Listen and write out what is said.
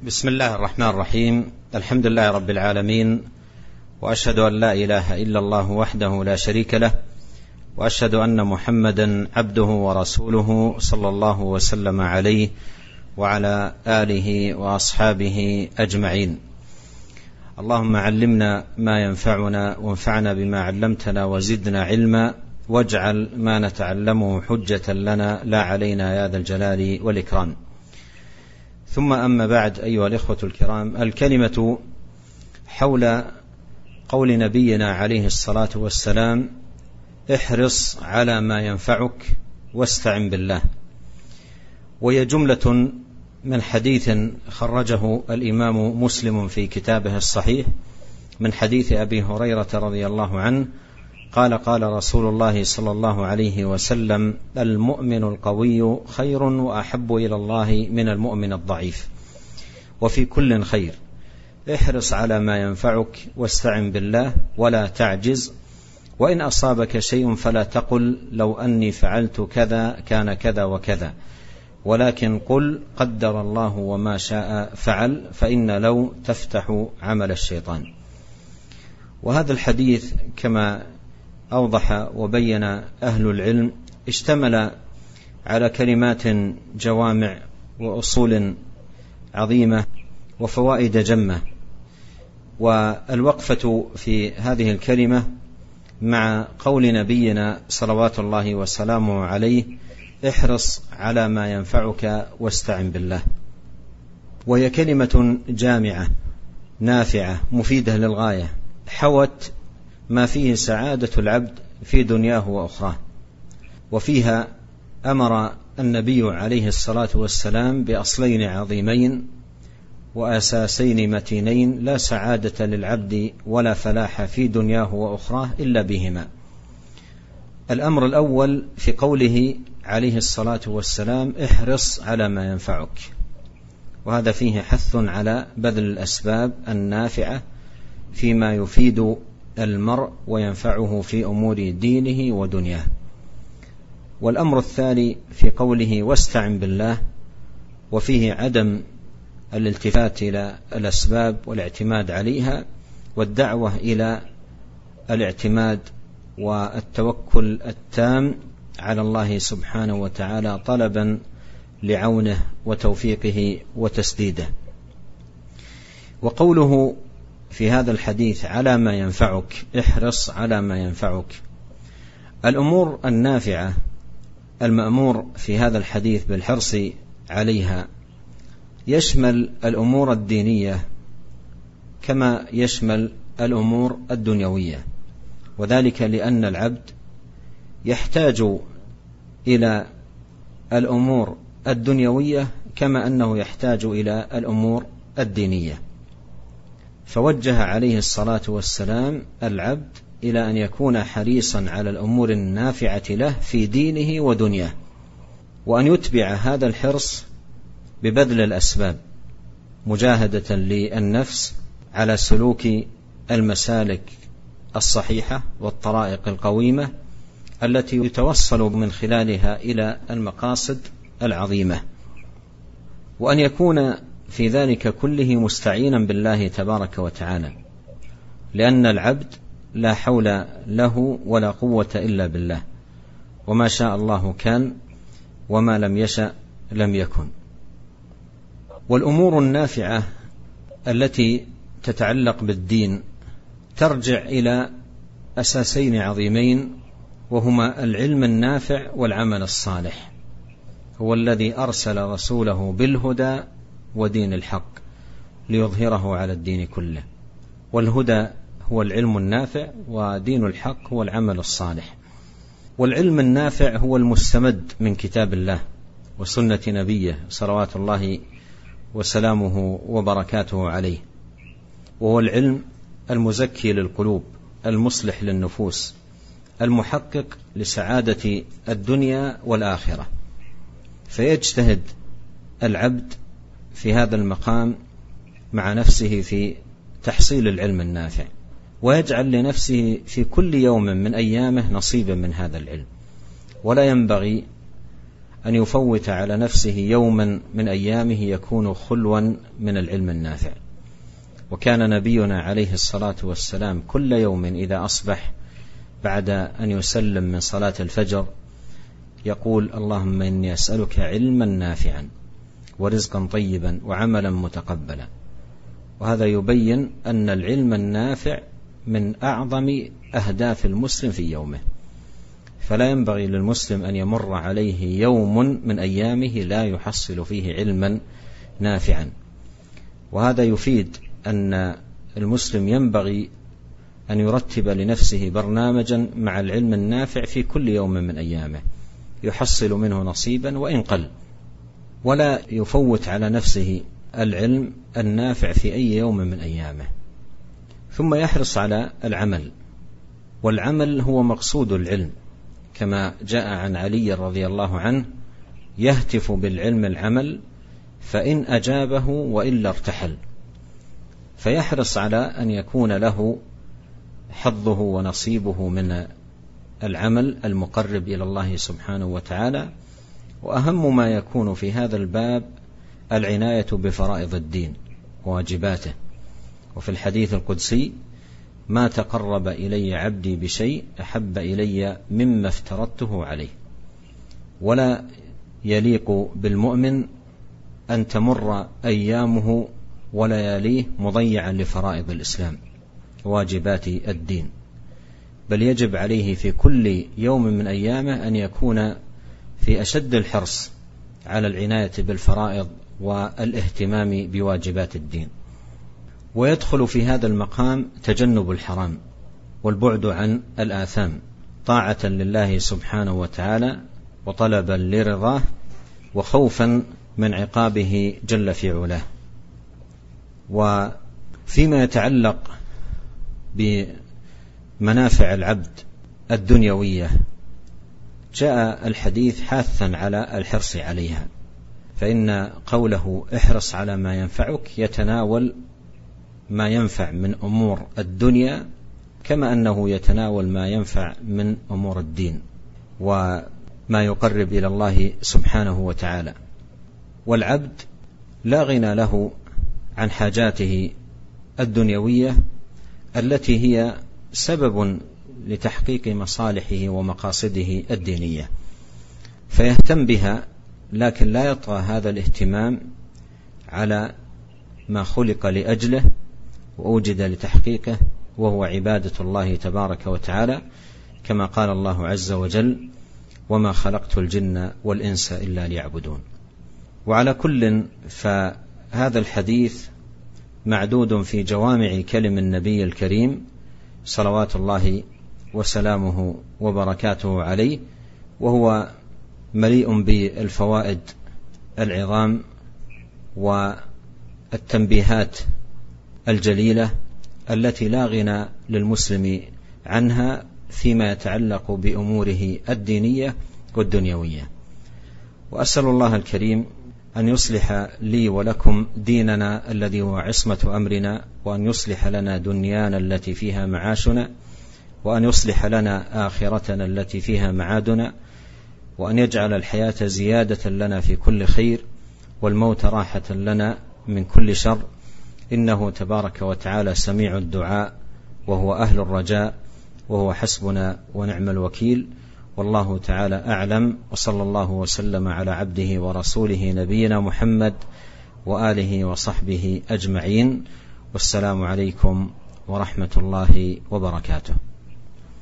بسم الله الرحمن الرحيم. الحمد لله رب العالمين، وأشهد أن لا إله إلا الله وحده لا شريك له، وأشهد أن محمدا عبده ورسوله صلى الله وسلم عليه وعلى آله وأصحابه أجمعين. اللهم علمنا ما ينفعنا وانفعنا بما علمتنا وزدنا علما، واجعل ما نتعلمه حجة لنا لا علينا يا ذا الجلال والإكرام. ثم أما بعد، أيها الإخوة الكرام، الكلمة حول قول نبينا عليه الصلاة والسلام: احرص على ما ينفعك واستعن بالله. وهي جملة من حديث خرجه الإمام مسلم في كتابه الصحيح من حديث أبي هريرة رضي الله عنه قال: قال رسول الله صلى الله عليه وسلم: المؤمن القوي خير وأحب إلى الله من المؤمن الضعيف، وفي كل خير. احرص على ما ينفعك واستعن بالله ولا تعجز، وإن أصابك شيء فلا تقل لو أني فعلت كذا كان كذا وكذا، ولكن قل قدر الله وما شاء فعل، فإن لو تفتح عمل الشيطان. وهذا الحديث كما أوضح وبين أهل العلم اشتمل على كلمات جوامع وأصول عظيمة وفوائد جمة، والوقفة في هذه الكلمة مع قول نبينا صلوات الله وسلامه عليه: احرص على ما ينفعك واستعن بالله. وهي كلمة جامعة نافعة مفيدة للغاية، حوت ما فيه سعادة العبد في دنياه وأخراه. وفيها أمر النبي عليه الصلاة والسلام بأصلين عظيمين وأساسين متينين لا سعادة للعبد ولا فلاح في دنياه وأخراه إلا بهما. الأمر الأول في قوله عليه الصلاة والسلام: احرص على ما ينفعك، وهذا فيه حث على بذل الأسباب النافعة فيما يفيد المرء وينفعه في أمور دينه ودنياه. والأمر الثاني في قوله: واستعن بالله، وفيه عدم الالتفات إلى الأسباب والاعتماد عليها، والدعوة إلى الاعتماد والتوكل التام على الله سبحانه وتعالى طلبا لعونه وتوفيقه وتسديده. وقوله في هذا الحديث: على ما ينفعك، احرص على ما ينفعك، الأمور النافعة المأمور في هذا الحديث بالحرص عليها يشمل الأمور الدينية كما يشمل الأمور الدنيوية، وذلك لأن العبد يحتاج إلى الأمور الدنيوية كما أنه يحتاج إلى الأمور الدينية. فوجه عليه الصلاة والسلام العبد إلى أن يكون حريصا على الأمور النافعة له في دينه ودنياه، وأن يتبع هذا الحرص ببذل الأسباب، مجاهدة للنفس على سلوك المسالك الصحيحة والطرائق القويمة التي يتوصل من خلالها إلى المقاصد العظيمة، وأن يكون في ذلك كله مستعينا بالله تبارك وتعالى، لأن العبد لا حول له ولا قوة إلا بالله، وما شاء الله كان وما لم يشأ لم يكن. والأمور النافعة التي تتعلق بالدين ترجع إلى أساسين عظيمين، وهما العلم النافع والعمل الصالح. هو الذي أرسل رسوله بالهدى ودين الحق ليظهره على الدين كله، والهدى هو العلم النافع، ودين الحق هو العمل الصالح. والعلم النافع هو المستمد من كتاب الله وسنة نبيه صلوات الله وسلامه وبركاته عليه، وهو العلم المزكي للقلوب المصلح للنفوس المحقق لسعادة الدنيا والآخرة. فيجتهد العبد في هذا المقام مع نفسه في تحصيل العلم النافع، ويجعل لنفسه في كل يوم من أيامه نصيبا من هذا العلم. ولا ينبغي أن يفوت على نفسه يوما من أيامه يكون خلوا من العلم النافع. وكان نبينا عليه الصلاة والسلام كل يوم إذا أصبح بعد أن يسلم من صلاة الفجر يقول: اللهم إني أسألك علما نافعا ورزقا طيبا وعملا متقبلا. وهذا يبين أن العلم النافع من أعظم أهداف المسلم في يومه، فلا ينبغي للمسلم أن يمر عليه يوم من أيامه لا يحصل فيه علما نافعا. وهذا يفيد أن المسلم ينبغي أن يرتب لنفسه برنامجا مع العلم النافع في كل يوم من أيامه يحصل منه نصيبا وإن قل، ولا يفوت على نفسه العلم النافع في أي يوم من أيامه. ثم يحرص على العمل، والعمل هو مقصود العلم، كما جاء عن علي رضي الله عنه: يهتف بالعلم العمل فإن أجابه وإلا ارتحل. فيحرص على أن يكون له حظه ونصيبه من العمل المقرب إلى الله سبحانه وتعالى. وأهم ما يكون في هذا الباب العناية بفرائض الدين وواجباته. وفي الحديث القدسي: ما تقرب إلي عبدي بشيء أحب إلي مما افترضته عليه. ولا يليق بالمؤمن أن تمر أيامه ولياليه مضيعا لفرائض الإسلام وواجبات الدين، بل يجب عليه في كل يوم من أيامه أن يكون في أشد الحرص على العناية بالفرائض والاهتمام بواجبات الدين. ويدخل في هذا المقام تجنب الحرام والبعد عن الآثام طاعة لله سبحانه وتعالى وطلبا لرضاه وخوفا من عقابه جل في علاه. وفيما يتعلق بمنافع العبد الدنيوية جاء الحديث حاثا على الحرص عليها، فإن قوله احرص على ما ينفعك يتناول ما ينفع من أمور الدنيا كما أنه يتناول ما ينفع من أمور الدين وما يقرب إلى الله سبحانه وتعالى. والعبد لا غنى له عن حاجاته الدنيوية التي هي سبب لتحقيق مصالحه ومقاصده الدينية، فيهتم بها، لكن لا يطغى هذا الاهتمام على ما خلق لأجله وأوجد لتحقيقه، وهو عبادة الله تبارك وتعالى، كما قال الله عز وجل: وما خلقت الجن والإنس إلا ليعبدون. وعلى كل فهذا الحديث معدود في جوامع كلم النبي الكريم صلوات الله وسلامه وبركاته عليه، وهو مليء بالفوائد العظام والتنبيهات الجليلة التي لا غنى للمسلم عنها فيما يتعلق بأموره الدينية والدنيوية. وأسأل الله الكريم أن يصلح لي ولكم ديننا الذي هو عصمة أمرنا، وأن يصلح لنا دنيانا التي فيها معاشنا، وأن يصلح لنا آخرتنا التي فيها معادنا، وأن يجعل الحياة زيادة لنا في كل خير والموت راحة لنا من كل شر، إنه تبارك وتعالى سميع الدعاء وهو أهل الرجاء وهو حسبنا ونعم الوكيل. والله تعالى أعلم، وصلى الله وسلم على عبده ورسوله نبينا محمد وآله وصحبه أجمعين، والسلام عليكم ورحمة الله وبركاته.